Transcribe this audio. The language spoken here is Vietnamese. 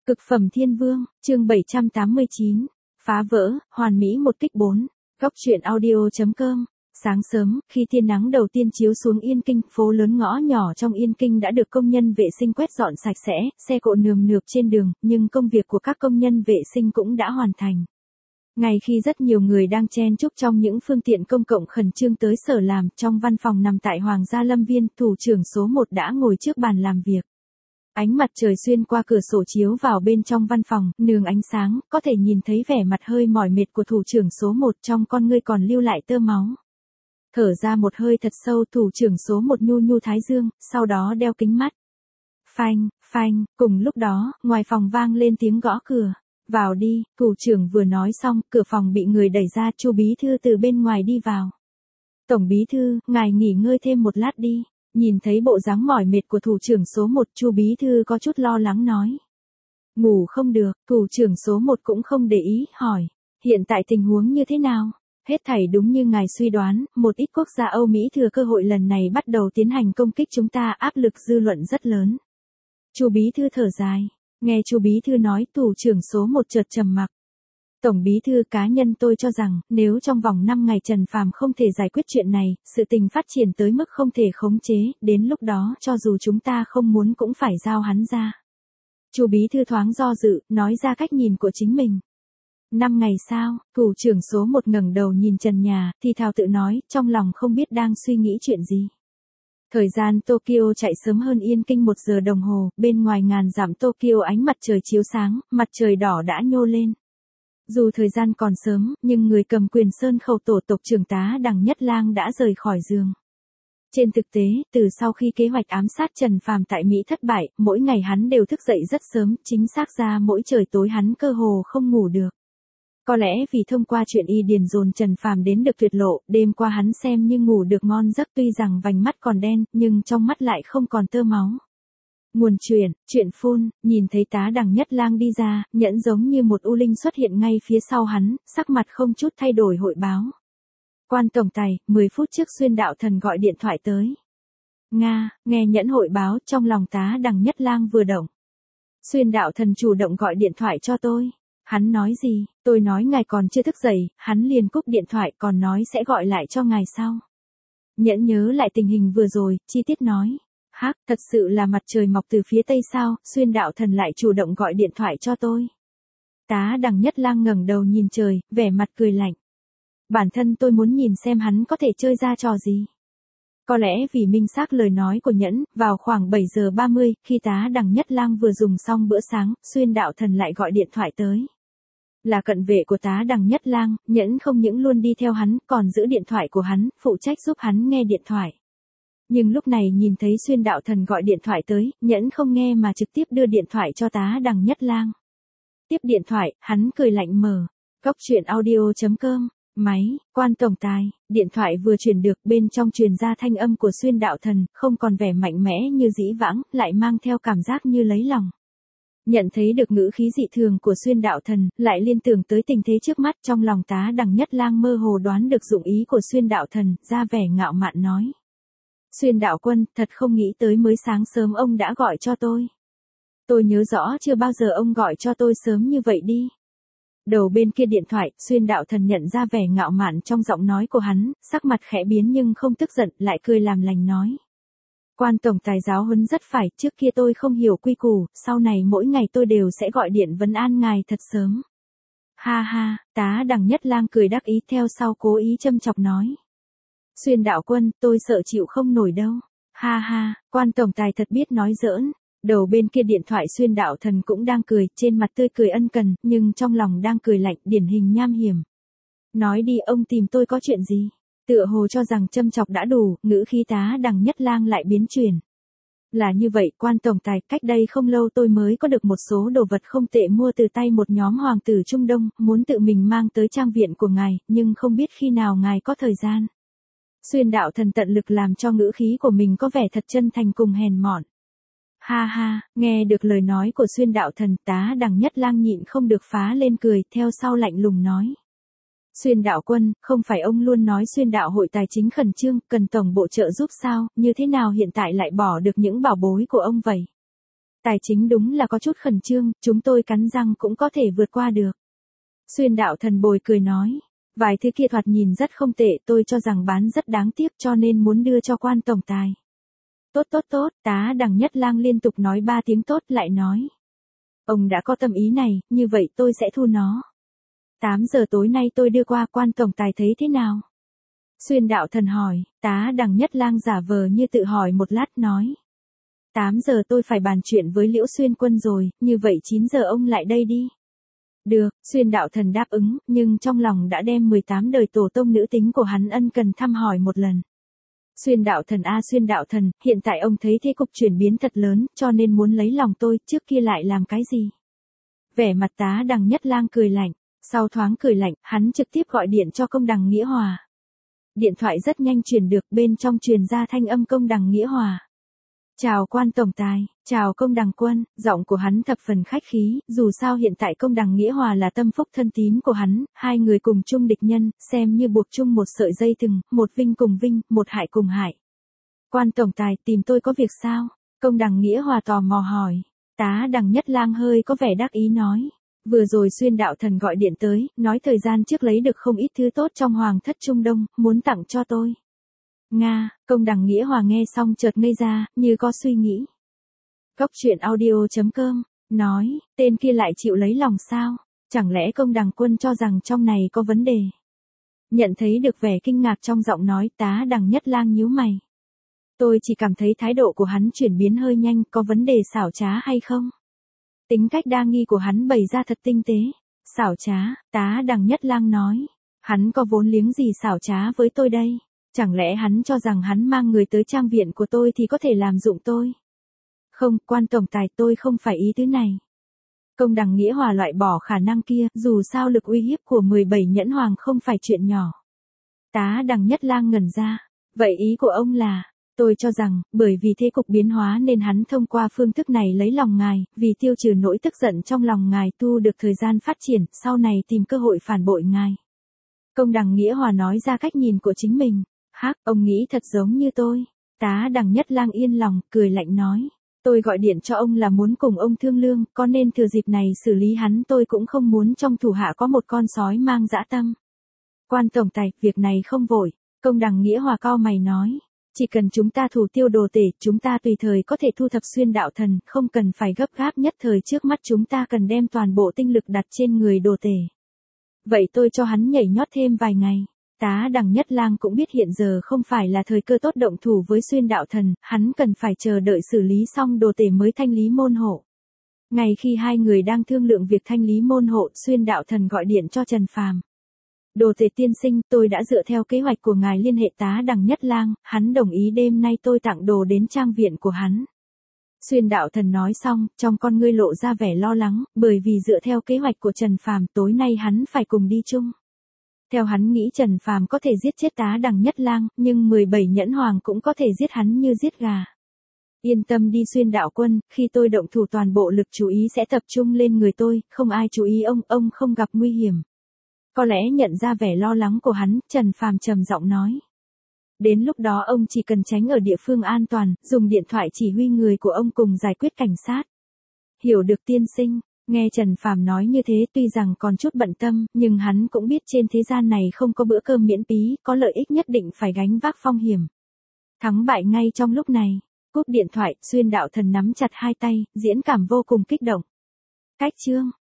Cực phẩm thiên vương, chương 789. Phá vỡ, hoàn mỹ một kích 4. Góc truyện audio.com. Sáng sớm, khi tia nắng đầu tiên chiếu xuống Yên Kinh, phố lớn ngõ nhỏ trong Yên Kinh đã được công nhân vệ sinh quét dọn sạch sẽ, xe cộ nườm nượp trên đường, nhưng công việc của các công nhân vệ sinh cũng đã hoàn thành. Ngay khi rất nhiều người đang chen chúc trong những phương tiện công cộng khẩn trương tới sở làm, trong văn phòng nằm tại Hoàng gia Lâm Viên, thủ trưởng số 1 đã ngồi trước bàn làm việc. Ánh mặt trời xuyên qua cửa sổ chiếu vào bên trong văn phòng, nương ánh sáng, có thể nhìn thấy vẻ mặt hơi mỏi mệt của thủ trưởng số 1, trong con ngươi còn lưu lại tơ máu. Thở ra một hơi thật sâu, thủ trưởng số 1 nhu nhu thái dương, sau đó đeo kính mắt. Phanh, phanh, cùng lúc đó, ngoài phòng vang lên tiếng gõ cửa. Vào đi, thủ trưởng vừa nói xong, cửa phòng bị người đẩy ra, Chu bí thư từ bên ngoài đi vào. Tổng bí thư, ngài nghỉ ngơi thêm một lát đi. Nhìn thấy bộ dáng mỏi mệt của thủ trưởng số 1, Chu bí thư có chút lo lắng nói. Ngủ không được, thủ trưởng số 1 cũng không để ý, hỏi. Hiện tại tình huống như thế nào? Hết thảy đúng như ngài suy đoán, một ít quốc gia Âu Mỹ thừa cơ hội lần này bắt đầu tiến hành công kích chúng ta, áp lực dư luận rất lớn. Chu bí thư thở dài. Nghe Chu bí thư nói, thủ trưởng số 1 chợt trầm mặc. Tổng bí thư, cá nhân tôi cho rằng, nếu trong vòng 5 ngày Trần Phàm không thể giải quyết chuyện này, sự tình phát triển tới mức không thể khống chế, đến lúc đó cho dù chúng ta không muốn cũng phải giao hắn ra. Chu bí thư thoáng do dự, nói ra cách nhìn của chính mình. 5 ngày sao? Thủ trưởng số 1 ngẩng đầu nhìn trần nhà, thì thào tự nói, trong lòng không biết đang suy nghĩ chuyện gì. Thời gian Tokyo chạy sớm hơn Yên Kinh 1 giờ đồng hồ, bên ngoài ngàn dặm Tokyo ánh mặt trời chiếu sáng, mặt trời đỏ đã nhô lên. Dù thời gian còn sớm, nhưng người cầm quyền Sơn Khẩu tổ tộc trưởng tá Đằng Nhất Lang đã rời khỏi giường. Trên thực tế, từ sau khi kế hoạch ám sát Trần Phàm tại Mỹ thất bại, mỗi ngày hắn đều thức dậy rất sớm, chính xác ra mỗi trời tối hắn cơ hồ không ngủ được. Có lẽ vì thông qua chuyện y điền dồn Trần Phàm đến được tuyệt lộ, đêm qua hắn xem như ngủ được ngon giấc, tuy rằng vành mắt còn đen, nhưng trong mắt lại không còn tơ máu. Nguồn chuyện phun, nhìn thấy tá Đằng Nhất Lang đi ra, Nhẫn giống như một u linh xuất hiện ngay phía sau hắn, sắc mặt không chút thay đổi hội báo. Quan tổng tài, 10 phút trước Xuyên Đạo Thần gọi điện thoại tới. Nga, nghe Nhẫn hội báo, trong lòng tá Đằng Nhất Lang vừa động. Xuyên Đạo Thần chủ động gọi điện thoại cho tôi. Hắn nói gì? Tôi nói ngài còn chưa thức dậy, hắn liền cúp điện thoại, còn nói sẽ gọi lại cho ngài sau. Nhẫn nhớ lại tình hình vừa rồi, chi tiết nói. Hắc, thật sự là mặt trời mọc từ phía tây sao? Xuyên Đạo Thần lại chủ động gọi điện thoại cho tôi. Tá Đằng Nhất Lang ngẩng đầu nhìn trời, vẻ mặt cười lạnh. Bản thân tôi muốn nhìn xem hắn có thể chơi ra trò gì. Có lẽ vì minh xác lời nói của Nhẫn, vào khoảng 7 giờ 30, khi tá Đằng Nhất Lang vừa dùng xong bữa sáng, Xuyên Đạo Thần lại gọi điện thoại tới. Là cận vệ của tá Đằng Nhất Lang, Nhẫn không những luôn đi theo hắn, còn giữ điện thoại của hắn, phụ trách giúp hắn nghe điện thoại. Nhưng lúc này nhìn thấy Xuyên Đạo Thần gọi điện thoại tới, Nhẫn không nghe mà trực tiếp đưa điện thoại cho tá Đằng Nhất Lang. Tiếp điện thoại, hắn cười lạnh mở. Góc truyện audio.com. Máy, quan tổng tài, điện thoại vừa truyền được, bên trong truyền ra thanh âm của Xuyên Đạo Thần, không còn vẻ mạnh mẽ như dĩ vãng, lại mang theo cảm giác như lấy lòng. Nhận thấy được ngữ khí dị thường của Xuyên Đạo Thần, lại liên tưởng tới tình thế trước mắt, trong lòng tá Đằng Nhất Lang mơ hồ đoán được dụng ý của Xuyên Đạo Thần, ra vẻ ngạo mạn nói. Xuyên Đạo Quân, thật không nghĩ tới mới sáng sớm ông đã gọi cho tôi. Tôi nhớ rõ chưa bao giờ ông gọi cho tôi sớm như vậy đi. Đầu bên kia điện thoại, Xuyên Đạo Thần nhận ra vẻ ngạo mạn trong giọng nói của hắn, sắc mặt khẽ biến nhưng không tức giận, lại cười làm lành nói. Quan tổng tài giáo huấn rất phải, trước kia tôi không hiểu quy củ, sau này mỗi ngày tôi đều sẽ gọi điện vấn an ngài thật sớm. Ha ha, tá Đằng Nhất Lang cười đắc ý, theo sau cố ý châm chọc nói. Xuyên Đạo Quân, tôi sợ chịu không nổi đâu. Ha ha, quan tổng tài thật biết nói giỡn. Đầu bên kia điện thoại Xuyên Đạo Thần cũng đang cười, trên mặt tươi cười ân cần, nhưng trong lòng đang cười lạnh, điển hình nham hiểm. Nói đi, ông tìm tôi có chuyện gì? Tựa hồ cho rằng châm chọc đã đủ, ngữ khí tá Đằng Nhất Lang lại biến chuyển. Là như vậy, quan tổng tài, cách đây không lâu tôi mới có được một số đồ vật không tệ mua từ tay một nhóm hoàng tử Trung Đông, muốn tự mình mang tới trang viện của ngài, nhưng không biết khi nào ngài có thời gian. Xuyên Đạo Thần tận lực làm cho ngữ khí của mình có vẻ thật chân thành cùng hèn mọn. Ha ha, nghe được lời nói của Xuyên Đạo Thần, tá Đằng Nhất Lang nhịn không được phá lên cười, theo sau lạnh lùng nói. Xuyên Đạo Quân, không phải ông luôn nói Xuyên Đạo hội tài chính khẩn trương, cần tổng bộ trợ giúp sao, như thế nào hiện tại lại bỏ được những bảo bối của ông vậy? Tài chính đúng là có chút khẩn trương, chúng tôi cắn răng cũng có thể vượt qua được. Xuyên đạo thần bồi cười nói. Vài thứ kia thoạt nhìn rất không tệ, tôi cho rằng bán rất đáng tiếc cho nên muốn đưa cho quan tổng tài. Tốt tốt tốt, tá Đằng Nhất Lang liên tục nói 3 tiếng tốt lại nói. Ông đã có tâm ý này, như vậy tôi sẽ thu nó. 8 giờ tối nay tôi đưa qua, quan tổng tài thấy thế nào? Xuyên đạo thần hỏi, tá Đằng Nhất Lang giả vờ như tự hỏi một lát nói. 8 giờ tôi phải bàn chuyện với Liễu Xuyên Quân rồi, như vậy 9 giờ ông lại đây đi. Được, Xuyên đạo thần đáp ứng, nhưng trong lòng đã đem 18 đời tổ tông nữ tính của hắn ân cần thăm hỏi một lần. Xuyên đạo thần a Xuyên đạo thần, hiện tại ông thấy thế cục chuyển biến thật lớn, cho nên muốn lấy lòng tôi, trước kia lại làm cái gì? Vẻ mặt tá Đằng Nhất Lang cười lạnh, sau thoáng cười lạnh, hắn trực tiếp gọi điện cho công đằng Nghĩa Hòa. Điện thoại rất nhanh truyền được, bên trong truyền ra thanh âm công đằng Nghĩa Hòa. Chào quan tổng tài, chào công đằng quân, giọng của hắn thập phần khách khí, dù sao hiện tại công đằng Nghĩa Hòa là tâm phúc thân tín của hắn, hai người cùng chung địch nhân, xem như buộc chung một sợi dây thừng, một vinh cùng vinh, một hại cùng hại. Quan tổng tài tìm tôi có việc sao? Công đằng Nghĩa Hòa tò mò hỏi. Tá Đằng Nhất Lang hơi có vẻ đắc ý nói. Vừa rồi Xuyên đạo thần gọi điện tới, nói thời gian trước lấy được không ít thứ tốt trong Hoàng thất Trung Đông, muốn tặng cho tôi. Nga, công đằng Nghĩa Hòa nghe xong chợt ngây ra, như có suy nghĩ. Góc truyện audio.com, nói, tên kia lại chịu lấy lòng sao? Chẳng lẽ công đằng quân cho rằng trong này có vấn đề? Nhận thấy được vẻ kinh ngạc trong giọng nói, tá Đằng Nhất Lang nhíu mày. Tôi chỉ cảm thấy thái độ của hắn chuyển biến hơi nhanh, có vấn đề xảo trá hay không? Tính cách đa nghi của hắn bày ra thật tinh tế. Xảo trá, tá Đằng Nhất Lang nói. Hắn có vốn liếng gì xảo trá với tôi đây? Chẳng lẽ hắn cho rằng hắn mang người tới trang viện của tôi thì có thể làm dụng tôi? Không, quan tổng tài, tôi không phải ý tứ này. Công đằng Nghĩa Hòa loại bỏ khả năng kia, dù sao lực uy hiếp của 17 nhẫn hoàng không phải chuyện nhỏ. Tá Đằng Nhất Lang ngẩn ra. Vậy ý của ông là, tôi cho rằng, bởi vì thế cục biến hóa nên hắn thông qua phương thức này lấy lòng ngài, vì tiêu trừ nỗi tức giận trong lòng ngài tu được thời gian phát triển, sau này tìm cơ hội phản bội ngài. Công đằng Nghĩa Hòa nói ra cách nhìn của chính mình. Hắc, ông nghĩ thật giống như tôi. Tá Đằng Nhất Lang yên lòng, cười lạnh nói. Tôi gọi điện cho ông là muốn cùng ông thương lương, có nên thừa dịp này xử lý hắn, tôi cũng không muốn trong thủ hạ có một con sói mang dã tâm. Quan tổng tài, việc này không vội. Công đằng Nghĩa Hòa cau mày nói. Chỉ cần chúng ta thủ tiêu đồ tể, chúng ta tùy thời có thể thu thập Xuyên đạo thần, không cần phải gấp gáp nhất thời, trước mắt chúng ta cần đem toàn bộ tinh lực đặt trên người đồ tể. Vậy tôi cho hắn nhảy nhót thêm vài ngày. Tá Đằng Nhất Lang cũng biết hiện giờ không phải là thời cơ tốt động thủ với Xuyên đạo thần, hắn cần phải chờ đợi xử lý xong đồ tể mới thanh lý môn hộ. Ngay khi hai người đang thương lượng việc thanh lý môn hộ, Xuyên đạo thần gọi điện cho Trần Phàm. Đồ tể tiên sinh, tôi đã dựa theo kế hoạch của ngài liên hệ tá Đằng Nhất Lang, hắn đồng ý đêm nay tôi tặng đồ đến trang viện của hắn. Xuyên đạo thần nói xong, trong con ngươi lộ ra vẻ lo lắng, bởi vì dựa theo kế hoạch của Trần Phàm, tối nay hắn phải cùng đi chung. Theo hắn nghĩ Trần Phàm có thể giết chết tá Đằng Nhất Lang, nhưng 17 nhẫn hoàng cũng có thể giết hắn như giết gà. Yên tâm đi Xuyên đạo quân, khi tôi động thủ toàn bộ lực chú ý sẽ tập trung lên người tôi, không ai chú ý ông không gặp nguy hiểm. Có lẽ nhận ra vẻ lo lắng của hắn, Trần Phàm trầm giọng nói. Đến lúc đó ông chỉ cần tránh ở địa phương an toàn, dùng điện thoại chỉ huy người của ông cùng giải quyết cảnh sát. Hiểu được tiên sinh. Nghe Trần Phàm nói như thế tuy rằng còn chút bận tâm, nhưng hắn cũng biết trên thế gian này không có bữa cơm miễn phí, có lợi ích nhất định phải gánh vác phong hiểm. Thắng bại ngay trong lúc này. Cúp điện thoại, Xuyên đạo thần nắm chặt hai tay, diễn cảm vô cùng kích động. Cách chương.